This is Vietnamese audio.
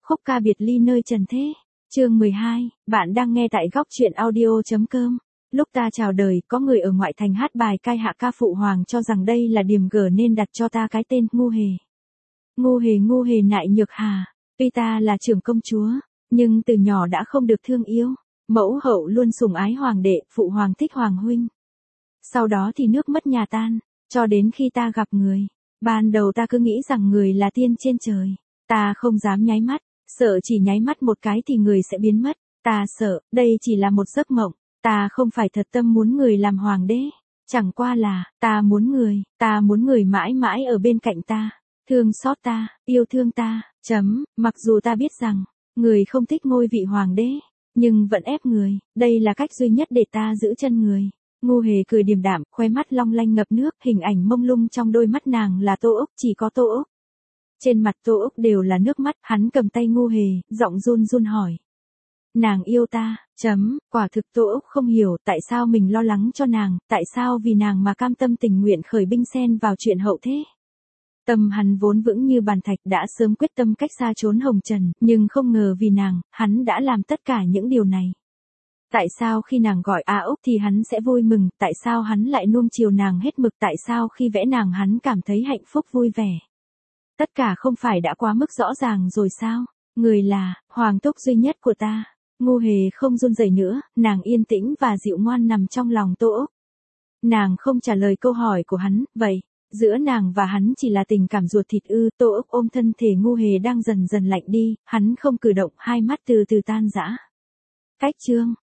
Khúc ca biệt ly nơi trần thế. Chương 12, bạn đang nghe tại góc truyện audio.com. Lúc ta chào đời, có người ở ngoại thành hát bài cai hạ ca phụ hoàng cho rằng đây là điểm gở nên đặt cho ta cái tên Ngu Hề. Ngu hề nại nhược hà. Tuy ta là trưởng công chúa, nhưng từ nhỏ đã không được thương yêu. Mẫu hậu luôn sủng ái hoàng đệ, phụ hoàng thích hoàng huynh. Sau đó thì nước mất nhà tan, cho đến khi ta gặp người. Ban đầu ta cứ nghĩ rằng người là tiên trên trời. Ta không dám nháy mắt, sợ chỉ nháy mắt một cái thì người sẽ biến mất. Ta sợ, đây chỉ là một giấc mộng. Ta không phải thật tâm muốn người làm hoàng đế. Chẳng qua là, ta muốn người mãi mãi ở bên cạnh ta. Thương xót ta, yêu thương ta, mặc dù ta biết rằng, người không thích ngôi vị hoàng đế, nhưng vẫn ép người, đây là cách duy nhất để ta giữ chân người. Ngu Hề cười điềm đạm, khóe mắt long lanh ngập nước, hình ảnh mông lung trong đôi mắt nàng là Tô Úc, chỉ có Tô Úc. Trên mặt Tô Úc đều là nước mắt, hắn cầm tay Ngu Hề, giọng run run hỏi. Nàng yêu ta, quả thực Tô Úc không hiểu tại sao mình lo lắng cho nàng, tại sao vì nàng mà cam tâm tình nguyện khởi binh xen vào chuyện hậu thế. Tâm hắn vốn vững như bàn thạch đã sớm quyết tâm cách xa trốn hồng trần, nhưng không ngờ vì nàng, hắn đã làm tất cả những điều này. Tại sao khi nàng gọi A Úc thì hắn sẽ vui mừng, tại sao hắn lại nuông chiều nàng hết mực, tại sao khi vẽ nàng hắn cảm thấy hạnh phúc vui vẻ. Tất cả không phải đã quá mức rõ ràng rồi sao, người là, hoàng thúc duy nhất của ta. Ngu Hề không run rẩy nữa, nàng yên tĩnh và dịu ngoan nằm trong lòng Tô Úc. Nàng không trả lời câu hỏi của hắn, vậy, giữa nàng và hắn chỉ là tình cảm ruột thịt ư? Tô Úc ôm thân thể Ngu Hề đang dần dần lạnh đi, hắn không cử động, hai mắt từ từ tan rã. Cách chương